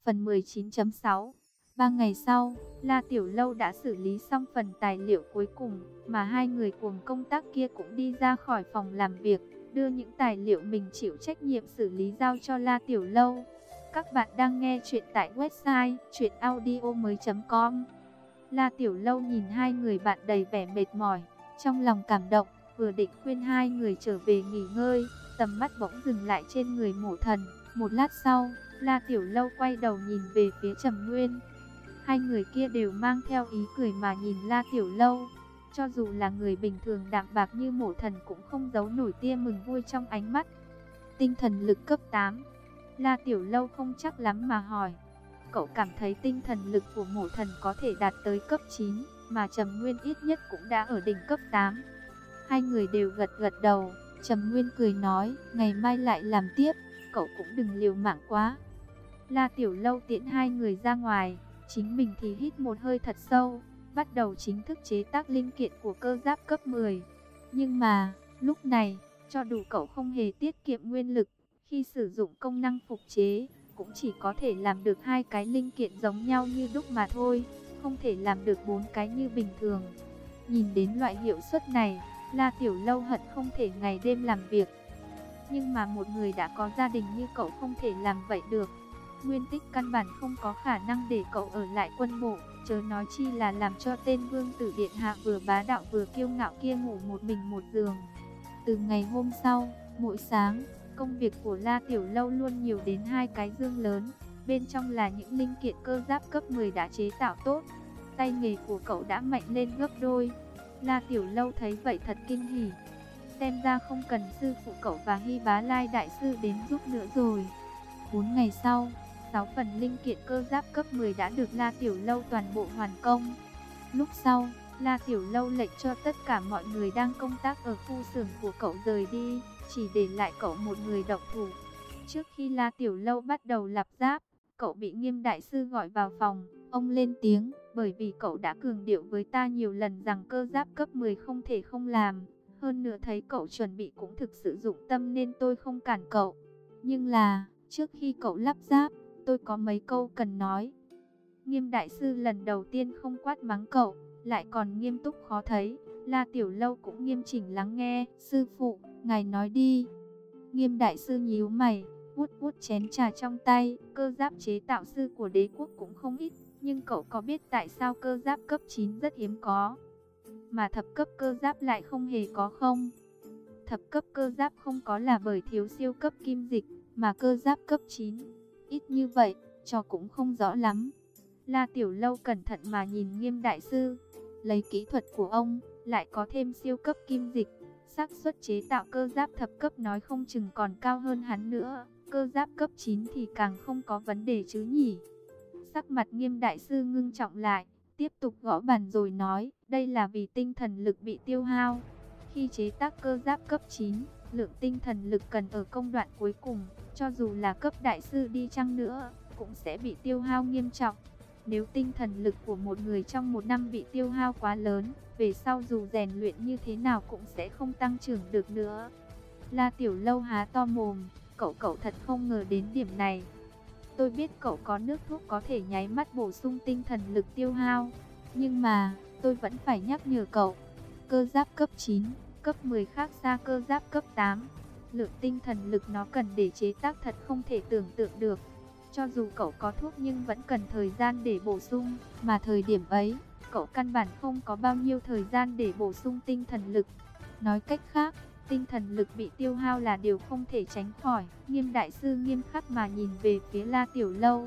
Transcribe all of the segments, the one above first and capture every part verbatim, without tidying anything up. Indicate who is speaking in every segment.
Speaker 1: Phần mười chín chấm sáu. Ba ngày sau, La Tiểu Lâu đã xử lý xong phần tài liệu cuối cùng, mà hai người cuồng công tác kia cũng đi ra khỏi phòng làm việc, đưa những tài liệu mình chịu trách nhiệm xử lý giao cho La Tiểu Lâu. Các bạn đang nghe chuyện tại website truyện audio mới chấm com. La Tiểu Lâu nhìn hai người bạn đầy vẻ mệt mỏi, trong lòng cảm động, vừa định khuyên hai người trở về nghỉ ngơi, tầm mắt bỗng dừng lại trên người Mộ Thần. Một lát sau, La Tiểu Lâu quay đầu nhìn về phía Trầm Nguyên. Hai người kia đều mang theo ý cười mà nhìn La Tiểu Lâu. Cho dù là người bình thường đạm bạc như Mộ Thần cũng không giấu nổi tia mừng vui trong ánh mắt. Tinh thần lực cấp tám. La Tiểu Lâu không chắc lắm mà hỏi. Cậu cảm thấy tinh thần lực của Mộ Thần có thể đạt tới cấp chín, mà Trầm Nguyên ít nhất cũng đã ở đỉnh cấp tám. Hai người đều gật gật đầu. Trầm Nguyên cười nói, ngày mai lại làm tiếp, cậu cũng đừng liều mạng quá. La Tiểu Lâu tiễn hai người ra ngoài, chính mình thì hít một hơi thật sâu, bắt đầu chính thức chế tác linh kiện của cơ giáp cấp mười. Nhưng mà, lúc này, cho dù cậu không hề tiết kiệm nguyên lực, khi sử dụng công năng phục chế, cũng chỉ có thể làm được hai cái linh kiện giống nhau như đúc mà thôi, không thể làm được bốn cái như bình thường. Nhìn đến loại hiệu suất này, La Tiểu Lâu hận không thể ngày đêm làm việc. Nhưng mà một người đã có gia đình như cậu không thể làm vậy được. Nguyên Tích căn bản không có khả năng để cậu ở lại quân bộ, chớ nói chi là làm cho tên vương tử điện hạ vừa bá đạo vừa kiêu ngạo kia ngủ một mình một giường. Từ ngày hôm sau, mỗi sáng, công việc của La Tiểu Lâu luôn nhiều đến hai cái dương lớn, bên trong là những linh kiện cơ giáp cấp mười đã chế tạo tốt. Tay nghề của cậu đã mạnh lên gấp đôi. La Tiểu Lâu thấy vậy thật kinh hỉ. Xem ra không cần sư phụ cậu và Hy Bá Lai đại sư đến giúp nữa rồi. Bốn ngày sau, sáu phần linh kiện cơ giáp cấp mười đã được La Tiểu Lâu toàn bộ hoàn công. Lúc sau, La Tiểu Lâu lệnh cho tất cả mọi người đang công tác ở khu xưởng của cậu rời đi, chỉ để lại cậu một người động thủ. Trước khi La Tiểu Lâu bắt đầu lắp ráp, cậu bị Nghiêm đại sư gọi vào phòng. Ông lên tiếng, bởi vì cậu đã cường điệu với ta nhiều lần rằng cơ giáp cấp mười không thể không làm. Hơn nữa thấy cậu chuẩn bị cũng thực sự dụng tâm nên tôi không cản cậu. Nhưng là, trước khi cậu lắp ráp, tôi có mấy câu cần nói. Nghiêm đại sư lần đầu tiên không quát mắng cậu, lại còn nghiêm túc khó thấy. La Tiểu Lâu cũng nghiêm chỉnh lắng nghe. Sư phụ, ngài nói đi. Nghiêm đại sư nhíu mày, vuốt vuốt chén trà trong tay. Cơ giáp chế tạo sư của đế quốc cũng không ít, nhưng cậu có biết tại sao cơ giáp cấp chín rất hiếm có, mà thập cấp cơ giáp lại không hề có không? Thập cấp cơ giáp không có là bởi thiếu siêu cấp kim dịch, mà cơ giáp cấp chín ít như vậy, cho cũng không rõ lắm. La Tiểu Lâu cẩn thận mà nhìn Nghiêm đại sư. Lấy kỹ thuật của ông, lại có thêm siêu cấp kim dịch, xác suất chế tạo cơ giáp thập cấp nói không chừng còn cao hơn hắn nữa. Cơ giáp cấp chín thì càng không có vấn đề chứ nhỉ? Sắc mặt Nghiêm đại sư ngưng trọng lại, tiếp tục gõ bàn rồi nói, đây là vì tinh thần lực bị tiêu hao. Khi chế tác cơ giáp cấp chín, lượng tinh thần lực cần ở công đoạn cuối cùng, cho dù là cấp đại sư đi chăng nữa, cũng sẽ bị tiêu hao nghiêm trọng. Nếu tinh thần lực của một người trong một năm bị tiêu hao quá lớn, về sau dù rèn luyện như thế nào cũng sẽ không tăng trưởng được nữa. La Tiểu Lâu há to mồm, cậu cậu thật không ngờ đến điểm này. Tôi biết cậu có nước thuốc có thể nháy mắt bổ sung tinh thần lực tiêu hao, nhưng mà, tôi vẫn phải nhắc nhở cậu. Cơ giáp cấp chín, cấp mười khác xa cơ giáp cấp tám. Lượng tinh thần lực nó cần để chế tác thật không thể tưởng tượng được. Cho dù cậu có thuốc nhưng vẫn cần thời gian để bổ sung, mà thời điểm ấy, cậu căn bản không có bao nhiêu thời gian để bổ sung tinh thần lực. Nói cách khác, tinh thần lực bị tiêu hao là điều không thể tránh khỏi. Nghiêm đại sư nghiêm khắc mà nhìn về phía La Tiểu Lâu.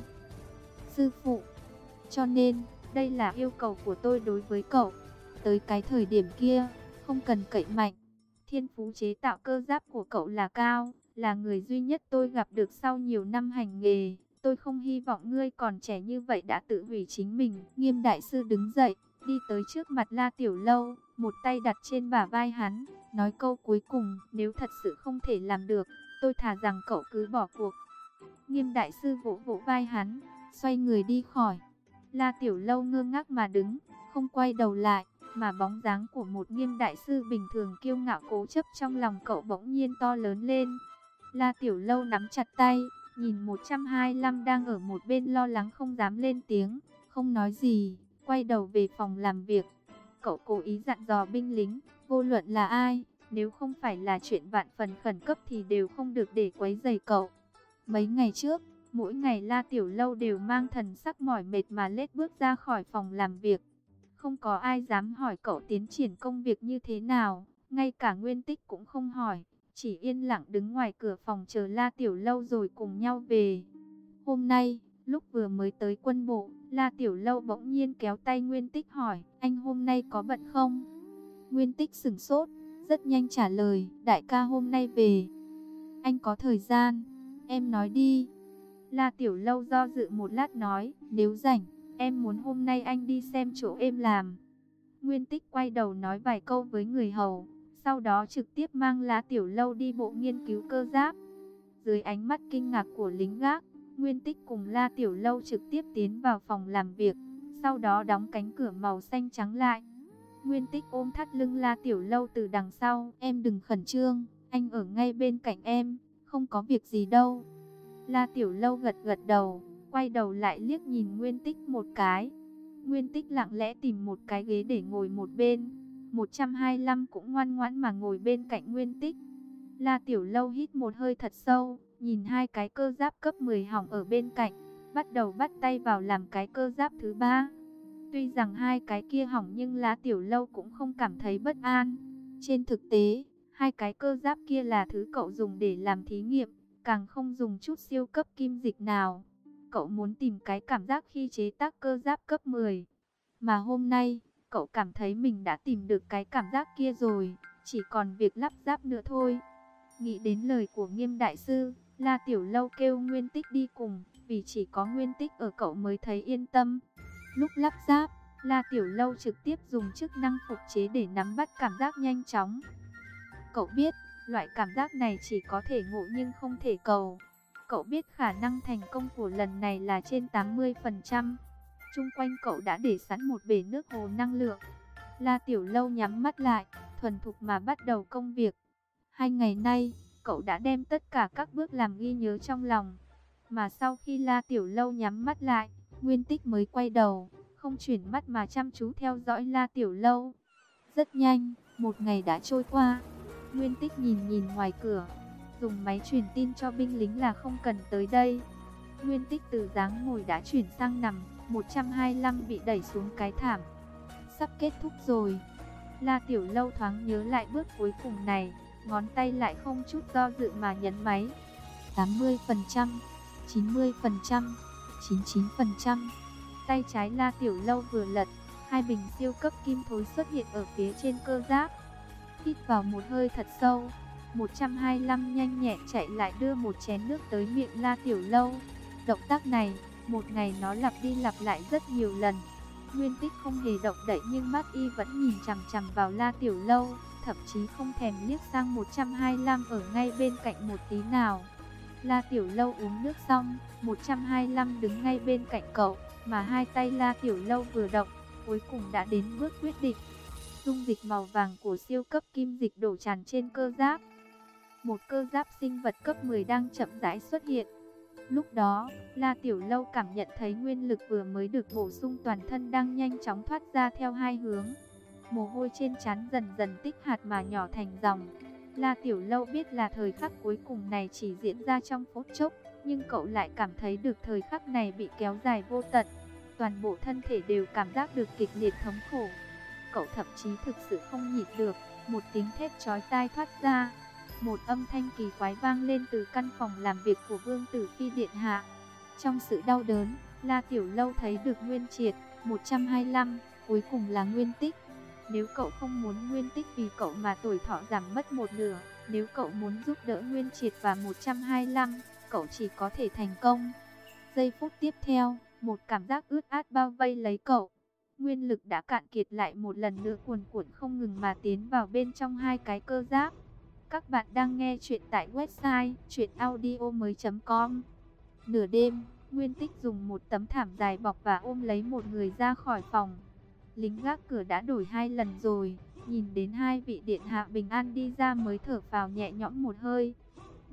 Speaker 1: Sư phụ, cho nên, đây là yêu cầu của tôi đối với cậu. Tới cái thời điểm kia, không cần cậy mạnh. Thiên phú chế tạo cơ giáp của cậu là cao, là người duy nhất tôi gặp được sau nhiều năm hành nghề. Tôi không hy vọng ngươi còn trẻ như vậy đã tự hủy chính mình. Nghiêm đại sư đứng dậy, đi tới trước mặt La Tiểu Lâu, một tay đặt trên bả vai hắn, nói câu cuối cùng, nếu thật sự không thể làm được, tôi thà rằng cậu cứ bỏ cuộc. Nghiêm đại sư vỗ vỗ vai hắn, xoay người đi khỏi. La Tiểu Lâu ngơ ngác mà đứng, không quay đầu lại, mà bóng dáng của một Nghiêm đại sư bình thường kiêu ngạo cố chấp trong lòng cậu bỗng nhiên to lớn lên. La Tiểu Lâu nắm chặt tay, nhìn một trăm hai mươi lăm đang ở một bên lo lắng không dám lên tiếng, không nói gì, quay đầu về phòng làm việc. Cậu cố ý dặn dò binh lính, vô luận là ai, nếu không phải là chuyện vạn phần khẩn cấp thì đều không được để quấy rầy cậu. Mấy ngày trước, mỗi ngày La Tiểu Lâu đều mang thần sắc mỏi mệt mà lết bước ra khỏi phòng làm việc. Không có ai dám hỏi cậu tiến triển công việc như thế nào, ngay cả Nguyên Tích cũng không hỏi, chỉ yên lặng đứng ngoài cửa phòng chờ La Tiểu Lâu rồi cùng nhau về. Hôm nay, lúc vừa mới tới quân bộ, La Tiểu Lâu bỗng nhiên kéo tay Nguyên Tích hỏi, anh hôm nay có bận không? Nguyên Tích sửng sốt, rất nhanh trả lời, đại ca hôm nay về. Anh có thời gian, em nói đi. La Tiểu Lâu do dự một lát nói, nếu rảnh, em muốn hôm nay anh đi xem chỗ em làm. Nguyên Tích quay đầu nói vài câu với người hầu, sau đó trực tiếp mang La Tiểu Lâu đi bộ nghiên cứu cơ giáp. Dưới ánh mắt kinh ngạc của lính gác, Nguyên Tích cùng La Tiểu Lâu trực tiếp tiến vào phòng làm việc, sau đó đóng cánh cửa màu xanh trắng lại. Nguyên Tích ôm thắt lưng La Tiểu Lâu từ đằng sau, em đừng khẩn trương, anh ở ngay bên cạnh em, không có việc gì đâu. La Tiểu Lâu gật gật đầu, quay đầu lại liếc nhìn Nguyên Tích một cái. Nguyên Tích lặng lẽ tìm một cái ghế để ngồi một bên. một trăm hai mươi lăm cũng ngoan ngoãn mà ngồi bên cạnh Nguyên Tích. La Tiểu Lâu hít một hơi thật sâu, nhìn hai cái cơ giáp cấp mười hỏng ở bên cạnh, bắt đầu bắt tay vào làm cái cơ giáp thứ ba. Tuy rằng hai cái kia hỏng nhưng La Tiểu Lâu cũng không cảm thấy bất an. Trên thực tế, hai cái cơ giáp kia là thứ cậu dùng để làm thí nghiệm, càng không dùng chút siêu cấp kim dịch nào. Cậu muốn tìm cái cảm giác khi chế tác cơ giáp cấp mười. Mà hôm nay, cậu cảm thấy mình đã tìm được cái cảm giác kia rồi, chỉ còn việc lắp ráp nữa thôi. Nghĩ đến lời của Nghiêm đại sư, La Tiểu Lâu kêu Nguyên Tích đi cùng, vì chỉ có Nguyên Tích ở cậu mới thấy yên tâm. Lúc lắp ráp, La Tiểu Lâu trực tiếp dùng chức năng phục chế để nắm bắt cảm giác nhanh chóng. Cậu biết, loại cảm giác này chỉ có thể ngộ nhưng không thể cầu. Cậu biết khả năng thành công của lần này là trên tám mươi phần trăm. Chung quanh cậu đã để sẵn một bể nước hồ năng lượng. La Tiểu Lâu nhắm mắt lại, thuần thục mà bắt đầu công việc. Hai ngày nay, cậu đã đem tất cả các bước làm ghi nhớ trong lòng. Mà sau khi La Tiểu Lâu nhắm mắt lại, Nguyên Tích mới quay đầu, không chuyển mắt mà chăm chú theo dõi La Tiểu Lâu. Rất nhanh, một ngày đã trôi qua. Nguyên Tích nhìn nhìn ngoài cửa, dùng máy truyền tin cho binh lính là không cần tới đây. Nguyên Tích từ dáng ngồi đã chuyển sang nằm, một trăm hai mươi lăm bị đẩy xuống cái thảm. Sắp kết thúc rồi. La Tiểu Lâu thoáng nhớ lại bước cuối cùng này, ngón tay lại không chút do dự mà nhấn máy. tám mươi phần trăm, chín mươi phần trăm, chín mươi chín phần trăm. Tay trái La Tiểu Lâu vừa lật, hai bình siêu cấp kim thối xuất hiện ở phía trên cơ giáp. Hít vào một hơi thật sâu, một trăm hai mươi lăm nhanh nhẹn chạy lại đưa một chén nước tới miệng La Tiểu Lâu. Động tác này, một ngày nó lặp đi lặp lại rất nhiều lần. Nguyên Tích không hề động đậy nhưng mắt y vẫn nhìn chằm chằm vào La Tiểu Lâu, thậm chí không thèm liếc sang một trăm hai mươi lăm ở ngay bên cạnh một tí nào. La Tiểu Lâu uống nước xong, một trăm hai mươi lăm đứng ngay bên cạnh cậu, mà hai tay La Tiểu Lâu vừa động, cuối cùng đã đến bước quyết định. Dung dịch màu vàng của siêu cấp kim dịch đổ tràn trên cơ giáp. Một cơ giáp sinh vật cấp mười đang chậm rãi xuất hiện. Lúc đó, La Tiểu Lâu cảm nhận thấy nguyên lực vừa mới được bổ sung toàn thân đang nhanh chóng thoát ra theo hai hướng. Mồ hôi trên trán dần dần tích hạt mà nhỏ thành dòng. La Tiểu Lâu biết là thời khắc cuối cùng này chỉ diễn ra trong phút chốc, nhưng cậu lại cảm thấy được thời khắc này bị kéo dài vô tận. Toàn bộ thân thể đều cảm giác được kịch liệt thống khổ. Cậu thậm chí thực sự không nhịn được, một tiếng thét chói tai thoát ra. Một âm thanh kỳ quái vang lên từ căn phòng làm việc của Vương Tử Phi điện hạ. Trong sự đau đớn, La Tiểu Lâu thấy được Nguyên Triệt, một trăm hai mươi lăm, cuối cùng là Nguyên Tích. Nếu cậu không muốn Nguyên Tích vì cậu mà tuổi thọ giảm mất một nửa, nếu cậu muốn giúp đỡ Nguyên Triệt và một trăm hai mươi lăm, cậu chỉ có thể thành công. Giây phút tiếp theo, một cảm giác ướt át bao vây lấy cậu. Nguyên lực đã cạn kiệt lại một lần nữa cuồn cuộn không ngừng mà tiến vào bên trong hai cái cơ giáp. Các bạn đang nghe chuyện tại website truyện audio mới chấm com. Nửa đêm, Nguyên Tích dùng một tấm thảm dài bọc và ôm lấy một người ra khỏi phòng. Lính gác cửa đã đổi hai lần rồi, nhìn đến hai vị điện hạ bình an đi ra mới thở phào nhẹ nhõm một hơi.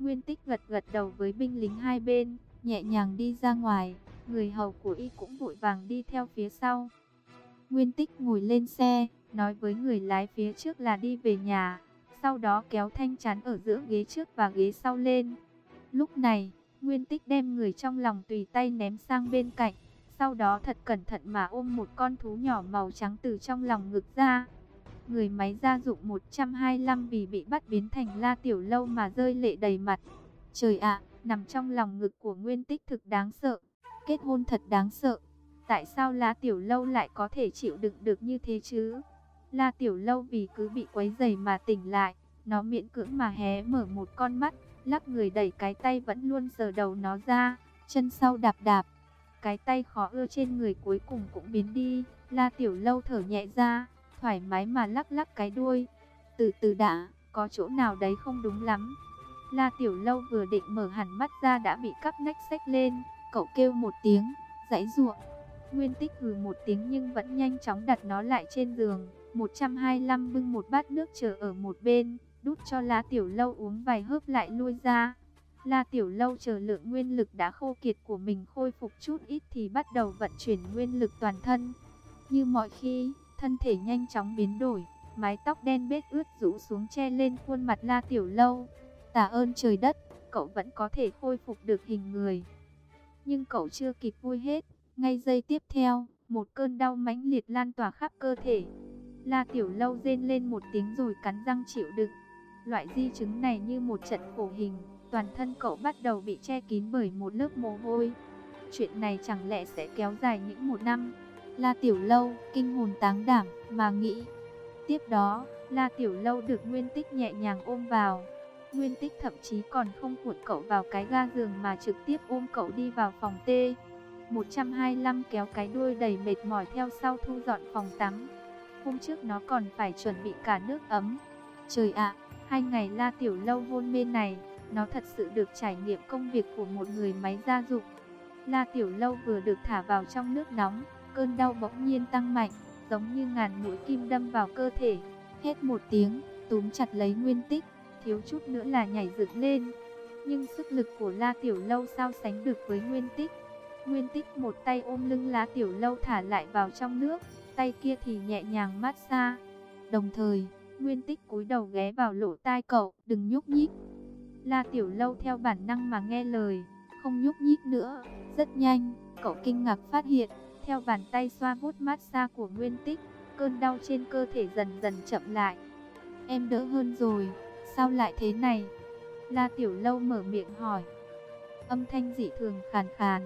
Speaker 1: Nguyên Tích gật gật đầu với binh lính hai bên, nhẹ nhàng đi ra ngoài, người hầu của y cũng vội vàng đi theo phía sau. Nguyên Tích ngồi lên xe, nói với người lái phía trước là đi về nhà, sau đó kéo thanh chắn ở giữa ghế trước và ghế sau lên. Lúc này, Nguyên Tích đem người trong lòng tùy tay ném sang bên cạnh, sau đó thật cẩn thận mà ôm một con thú nhỏ màu trắng từ trong lòng ngực ra. Người máy gia dụng một trăm hai mươi lăm vì bị bắt biến thành La Tiểu Lâu mà rơi lệ đầy mặt. Trời ạ, nằm trong lòng ngực của Nguyên Tích thực đáng sợ. Kết hôn thật đáng sợ. Tại sao La Tiểu Lâu lại có thể chịu đựng được như thế chứ? La Tiểu Lâu vì cứ bị quấy rầy mà tỉnh lại, nó miễn cưỡng mà hé mở một con mắt, lắc người đẩy cái tay vẫn luôn sờ đầu nó ra, chân sau đạp đạp. Cái tay khó ưa trên người cuối cùng cũng biến đi, La Tiểu Lâu thở nhẹ ra, thoải mái mà lắc lắc cái đuôi. Từ từ đã, có chỗ nào đấy không đúng lắm. La Tiểu Lâu vừa định mở hẳn mắt ra đã bị cắp nách xách lên, cậu kêu một tiếng, giãy giụa. Nguyên Tích hừ một tiếng nhưng vẫn nhanh chóng đặt nó lại trên giường. một trăm hai mươi lăm bưng một bát nước chờ ở một bên, đút cho La Tiểu Lâu uống vài hớp lại lui ra. La Tiểu Lâu chờ lượng nguyên lực đã khô kiệt của mình khôi phục chút ít thì bắt đầu vận chuyển nguyên lực toàn thân. Như mọi khi, thân thể nhanh chóng biến đổi, mái tóc đen bết ướt rũ xuống che lên khuôn mặt La Tiểu Lâu. Tạ ơn trời đất, cậu vẫn có thể khôi phục được hình người. Nhưng cậu chưa kịp vui hết, ngay giây tiếp theo, một cơn đau mãnh liệt lan tỏa khắp cơ thể. La Tiểu Lâu rên lên một tiếng rồi cắn răng chịu đựng. Loại di chứng này như một trận khổ hình, toàn thân cậu bắt đầu bị che kín bởi một lớp mồ hôi. Chuyện này chẳng lẽ sẽ kéo dài những một năm? La Tiểu Lâu kinh hồn táng đảm mà nghĩ. Tiếp đó, La Tiểu Lâu được Nguyên Tích nhẹ nhàng ôm vào. Nguyên Tích thậm chí còn không cuộn cậu vào cái ga giường mà trực tiếp ôm cậu đi vào phòng T. một trăm hai mươi lăm kéo cái đuôi đầy mệt mỏi theo sau thu dọn phòng tắm. Hôm trước nó còn phải chuẩn bị cả nước ấm. Trời ạ, hai ngày La Tiểu Lâu hôn mê này, nó thật sự được trải nghiệm công việc của một người máy gia dụng. La Tiểu Lâu vừa được thả vào trong nước nóng, cơn đau bỗng nhiên tăng mạnh, giống như ngàn mũi kim đâm vào cơ thể. Hét một tiếng, túm chặt lấy Nguyên Tích, thiếu chút nữa là nhảy dựng lên. Nhưng sức lực của La Tiểu Lâu sao sánh được với Nguyên Tích. Nguyên Tích một tay ôm lưng La Tiểu Lâu thả lại vào trong nước, tay kia thì nhẹ nhàng massage. Đồng thời, Nguyên Tích cúi đầu ghé vào lỗ tai cậu, đừng nhúc nhích. La Tiểu Lâu theo bản năng mà nghe lời, không nhúc nhích nữa. Rất nhanh, cậu kinh ngạc phát hiện, theo bàn tay xoa vuốt massage của Nguyên Tích, cơn đau trên cơ thể dần dần chậm lại. Em đỡ hơn rồi, sao lại thế này? La Tiểu Lâu mở miệng hỏi. Âm thanh dị thường khàn khàn.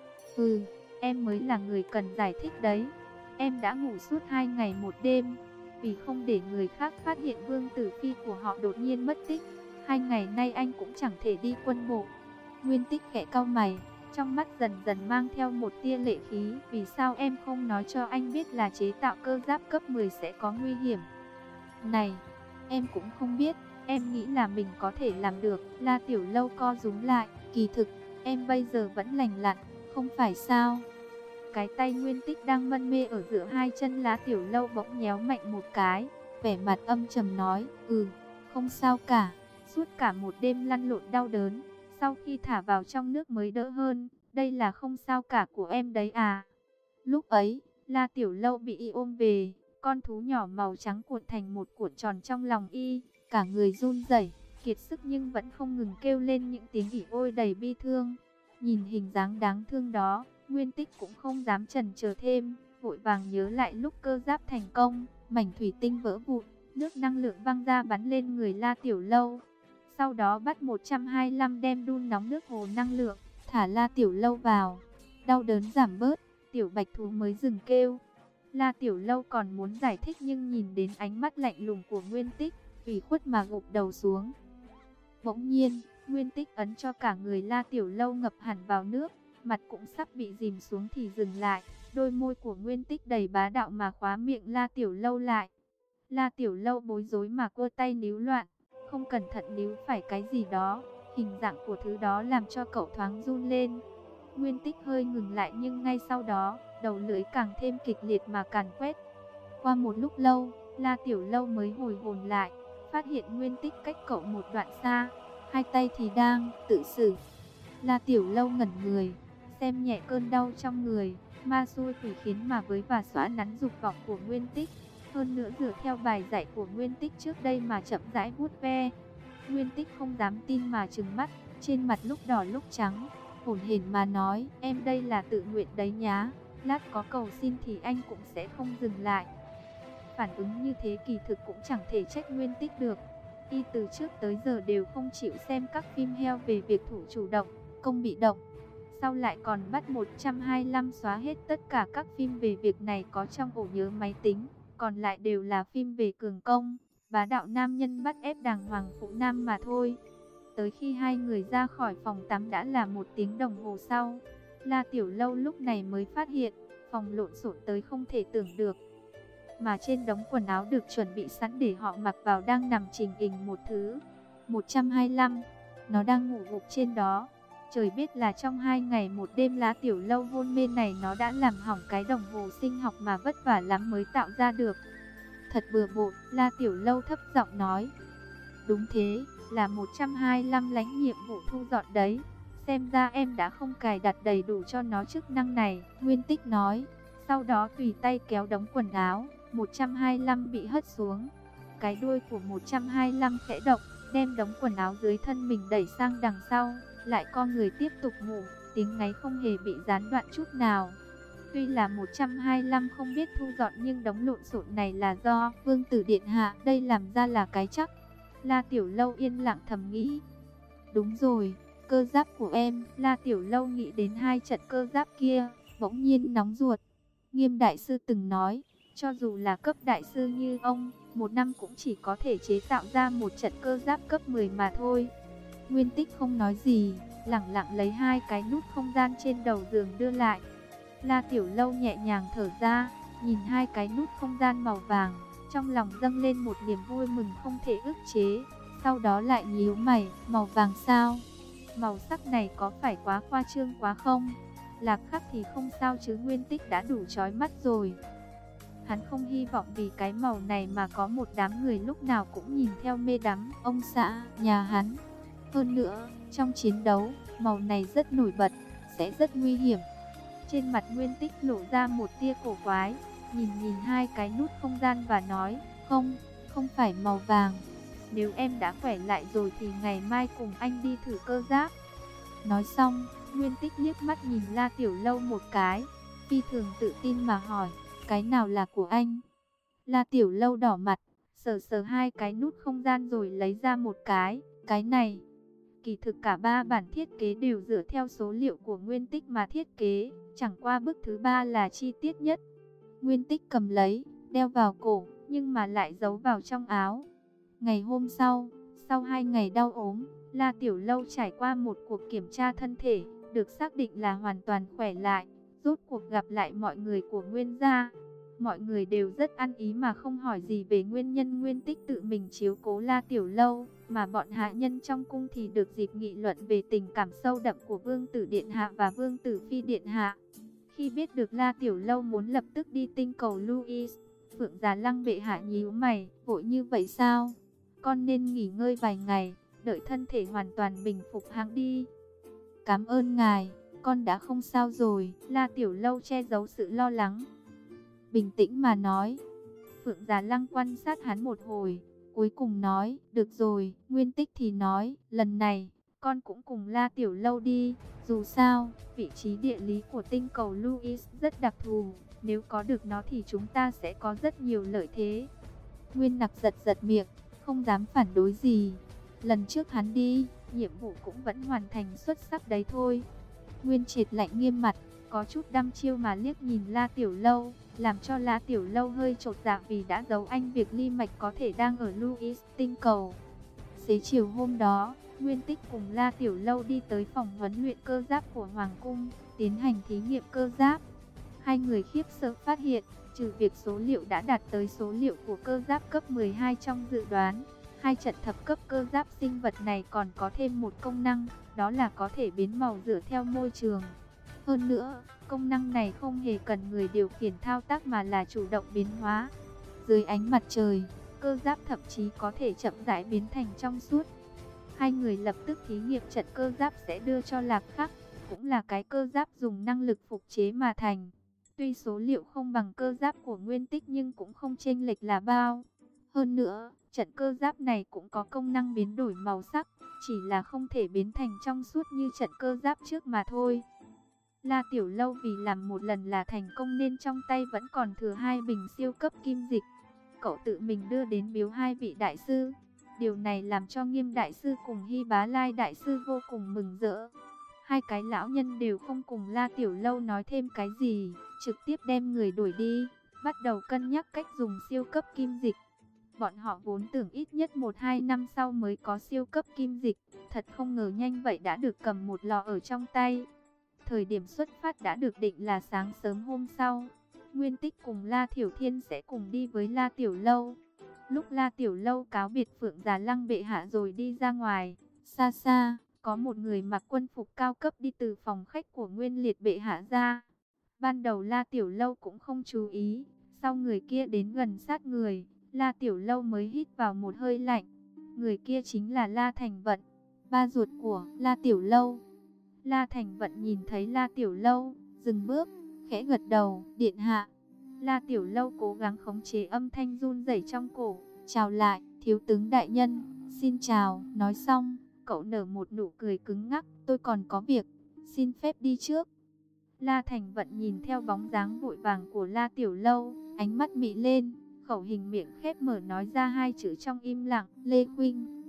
Speaker 1: Ừ, em mới là người cần giải thích đấy. Em đã ngủ suốt hai ngày một đêm, vì không để người khác phát hiện vương tử phi của họ đột nhiên mất tích. Hai ngày nay anh cũng chẳng thể đi quân bộ. Nguyên Tích khẽ cau mày, trong mắt dần dần mang theo một tia lệ khí. Vì sao em không nói cho anh biết là chế tạo cơ giáp cấp mười sẽ có nguy hiểm? Này, em cũng không biết, em nghĩ là mình có thể làm được. La Tiểu Lâu co rúm lại, kỳ thực, em bây giờ vẫn lành lặn, không phải sao? Cái tay Nguyên Tích đang mân mê ở giữa hai chân La Tiểu Lâu bỗng nhéo mạnh một cái, vẻ mặt âm trầm nói, ừ, không sao cả. Suốt cả một đêm lăn lộn đau đớn, sau khi thả vào trong nước mới đỡ hơn, đây là không sao cả của em đấy à. Lúc ấy, La Tiểu Lâu bị y ôm về, con thú nhỏ màu trắng cuộn thành một cuộn tròn trong lòng y, cả người run rẩy, kiệt sức nhưng vẫn không ngừng kêu lên những tiếng ỉ ôi đầy bi thương. Nhìn hình dáng đáng thương đó, Nguyên Tích cũng không dám chần chờ thêm, vội vàng nhớ lại lúc cơ giáp thành công, mảnh thủy tinh vỡ vụn, nước năng lượng văng ra bắn lên người La Tiểu Lâu. Sau đó bắt một trăm hai mươi lăm đem đun nóng nước hồ năng lượng, thả La Tiểu Lâu vào. Đau đớn giảm bớt, tiểu bạch thú mới dừng kêu. La Tiểu Lâu còn muốn giải thích nhưng nhìn đến ánh mắt lạnh lùng của Nguyên Tích, ủy khuất mà gục đầu xuống. Bỗng nhiên, Nguyên Tích ấn cho cả người La Tiểu Lâu ngập hẳn vào nước, mặt cũng sắp bị dìm xuống thì dừng lại. Đôi môi của Nguyên Tích đầy bá đạo mà khóa miệng La Tiểu Lâu lại. La Tiểu Lâu bối rối mà cơ tay níu loạn, không cẩn thận níu phải cái gì đó. Hình dạng của thứ đó làm cho cậu thoáng run lên. Nguyên Tích hơi ngừng lại nhưng ngay sau đó, đầu lưỡi càng thêm kịch liệt mà càn quét. Qua một lúc lâu, La Tiểu Lâu mới hồi hồn lại, phát hiện Nguyên Tích cách cậu một đoạn xa. hai tay thì đang tự xử. La Tiểu Lâu ngẩn người, xem nhẹ cơn đau trong người, ma xui quỷ khiến mà với và xóa nắn dục vọng của Nguyên Tích. Hơn nữa dựa theo bài dạy của Nguyên Tích trước đây mà chậm rãi vuốt ve. Nguyên Tích không dám tin mà trừng mắt, trên mặt lúc đỏ lúc trắng, hổn hển mà nói, em đây là tự nguyện đấy nhá, lát có cầu xin thì anh cũng sẽ không dừng lại. Phản ứng như thế kỳ thực cũng chẳng thể trách Nguyên Tích được. Y từ trước tới giờ đều không chịu xem các phim heo về việc thủ chủ động, công bị động. Sau lại còn bắt một trăm hai mươi lăm xóa hết tất cả các phim về việc này có trong ổ nhớ máy tính, còn lại đều là phim về cường công, bá đạo nam nhân bắt ép đàng hoàng phụ nam mà thôi. Tới khi hai người ra khỏi phòng tắm đã là một tiếng đồng hồ sau. La Tiểu Lâu lúc này mới phát hiện, phòng lộn xộn tới không thể tưởng được. Mà trên đống quần áo được chuẩn bị sẵn để họ mặc vào đang nằm trình hình một thứ. một trăm hai mươi lăm, nó đang ngủ gục trên đó. Trời biết là trong hai ngày một đêm La Tiểu Lâu hôn mê này nó đã làm hỏng cái đồng hồ sinh học mà vất vả lắm mới tạo ra được. Thật bừa bộn, La Tiểu Lâu thấp giọng nói. Đúng thế, là một trăm hai mươi lăm lãnh nhiệm vụ thu dọn đấy. Xem ra em đã không cài đặt đầy đủ cho nó chức năng này, Nguyên Tích nói. Sau đó tùy tay kéo đống quần áo, một trăm hai mươi lăm bị hất xuống. Cái đuôi của một trăm hai mươi lăm khẽ động, đem đống quần áo dưới thân mình đẩy sang đằng sau, lại con người tiếp tục ngủ, tiếng ngáy không hề bị gián đoạn chút nào. Tuy là một trăm hai mươi lăm không biết thu dọn nhưng đống lộn xộn này là do Vương Tử Điện Hạ đây làm ra là cái chắc. La Tiểu Lâu yên lặng thầm nghĩ. Đúng rồi, cơ giáp của em. La Tiểu Lâu nghĩ đến hai trận cơ giáp kia, bỗng nhiên nóng ruột. Nghiêm đại sư từng nói, cho dù là cấp đại sư như ông, một năm cũng chỉ có thể chế tạo ra một trận cơ giáp cấp mười mà thôi. Nguyên Tích không nói gì, lẳng lặng lấy hai cái nút không gian trên đầu giường đưa lại. La Tiểu Lâu nhẹ nhàng thở ra, nhìn hai cái nút không gian màu vàng, trong lòng dâng lên một niềm vui mừng không thể ức chế. Sau đó lại nhíu mày, màu vàng sao? Màu sắc này có phải quá khoa trương quá không? Lạc Khắc thì không sao chứ Nguyên Tích đã đủ chói mắt rồi. Hắn không hy vọng vì cái màu này mà có một đám người lúc nào cũng nhìn theo mê đắm ông xã nhà hắn. Hơn nữa, trong chiến đấu, màu này rất nổi bật, sẽ rất nguy hiểm. Trên mặt Nguyên Tích lộ ra một tia cổ quái, nhìn nhìn hai cái nút không gian và nói, không, không phải màu vàng. Nếu em đã khỏe lại rồi thì ngày mai cùng anh đi thử cơ giáp. Nói xong, Nguyên Tích liếc mắt nhìn La Tiểu Lâu một cái, phi thường tự tin mà hỏi, cái nào là của anh? La Tiểu Lâu đỏ mặt, sờ sờ hai cái nút không gian rồi lấy ra một cái, cái này. Kỳ thực cả ba bản thiết kế đều dựa theo số liệu của Nguyên Tích mà thiết kế, chẳng qua bức thứ ba là chi tiết nhất. Nguyên Tích cầm lấy, đeo vào cổ, nhưng mà lại giấu vào trong áo. Ngày hôm sau, sau hai ngày đau ốm, La Tiểu Lâu trải qua một cuộc kiểm tra thân thể, được xác định là hoàn toàn khỏe lại, rốt cuộc gặp lại mọi người của Nguyên gia. Mọi người đều rất ăn ý mà không hỏi gì về nguyên nhân Nguyên Tích tự mình chiếu cố La Tiểu Lâu, mà bọn hạ nhân trong cung thì được dịp nghị luận về tình cảm sâu đậm của Vương Tử Điện Hạ và Vương Tử Phi Điện Hạ. Khi biết được La Tiểu Lâu muốn lập tức đi tinh cầu Louis, Phượng Già Lăng bệ hạ nhíu mày, vội như vậy sao? Con nên nghỉ ngơi vài ngày, đợi thân thể hoàn toàn bình phục hãng đi. Cảm ơn ngài, con đã không sao rồi. La Tiểu Lâu che giấu sự lo lắng, bình tĩnh mà nói. Phượng Già Lăng quan sát hắn một hồi, cuối cùng nói, được rồi. Nguyên Tích thì nói, lần này, con cũng cùng La Tiểu Lâu đi. Dù sao, vị trí địa lý của tinh cầu Louis rất đặc thù, nếu có được nó thì chúng ta sẽ có rất nhiều lợi thế. Nguyên Nặc giật giật miệng, không dám phản đối gì. Lần trước hắn đi, nhiệm vụ cũng vẫn hoàn thành xuất sắc đấy thôi. Nguyên Triệt lạnh nghiêm mặt, có chút đăm chiêu mà liếc nhìn La Tiểu Lâu, làm cho La Tiểu Lâu hơi chột dạ vì đã giấu anh việc Ly Mạch có thể đang ở Louis tinh cầu. Xế chiều hôm đó, Nguyên Tích cùng La Tiểu Lâu đi tới phòng huấn luyện cơ giáp của Hoàng cung, tiến hành thí nghiệm cơ giáp. Hai người khiếp sợ phát hiện, trừ việc số liệu đã đạt tới số liệu của cơ giáp cấp mười hai trong dự đoán, hai trận thập cấp cơ giáp sinh vật này còn có thêm một công năng, đó là có thể biến màu dựa theo môi trường. Hơn nữa, công năng này không hề cần người điều khiển thao tác mà là chủ động biến hóa. Dưới ánh mặt trời, cơ giáp thậm chí có thể chậm rãi biến thành trong suốt. Hai người lập tức thí nghiệm trận cơ giáp sẽ đưa cho Lạc Khắc, cũng là cái cơ giáp dùng năng lực phục chế mà thành. Tuy số liệu không bằng cơ giáp của Nguyên Tích nhưng cũng không chênh lệch là bao. Hơn nữa, trận cơ giáp này cũng có công năng biến đổi màu sắc, chỉ là không thể biến thành trong suốt như trận cơ giáp trước mà thôi. La Tiểu Lâu vì làm một lần là thành công nên trong tay vẫn còn thừa hai bình siêu cấp kim dịch. Cậu tự mình đưa đến biếu hai vị đại sư. Điều này làm cho Nghiêm đại sư cùng Hy Bá Lai đại sư vô cùng mừng rỡ. Hai cái lão nhân đều không cùng La Tiểu Lâu nói thêm cái gì, trực tiếp đem người đuổi đi, bắt đầu cân nhắc cách dùng siêu cấp kim dịch. Bọn họ vốn tưởng ít nhất một hai năm sau mới có siêu cấp kim dịch, thật không ngờ nhanh vậy đã được cầm một lọ ở trong tay. Thời điểm xuất phát đã được định là sáng sớm hôm sau. Nguyên Tích cùng La Thiểu Thiên sẽ cùng đi với La Tiểu Lâu. Lúc La Tiểu Lâu cáo biệt Phượng Già Lăng bệ hạ rồi đi ra ngoài, xa xa, có một người mặc quân phục cao cấp đi từ phòng khách của Nguyên Liệt bệ hạ ra. Ban đầu La Tiểu Lâu cũng không chú ý, sau người kia đến gần sát người, La Tiểu Lâu mới hít vào một hơi lạnh. Người kia chính là La Thành Vận, ba ruột của La Tiểu Lâu. La Thành Vận nhìn thấy La Tiểu Lâu, dừng bước, khẽ gật đầu, điện hạ. La Tiểu Lâu cố gắng khống chế âm thanh run rẩy trong cổ, chào lại, thiếu tướng đại nhân, xin chào. Nói xong, cậu nở một nụ cười cứng ngắc, tôi còn có việc, xin phép đi trước. La Thành Vận nhìn theo bóng dáng vội vàng của La Tiểu Lâu, ánh mắt mị lên, khẩu hình miệng khép mở nói ra hai chữ trong im lặng, Lê Khuynh.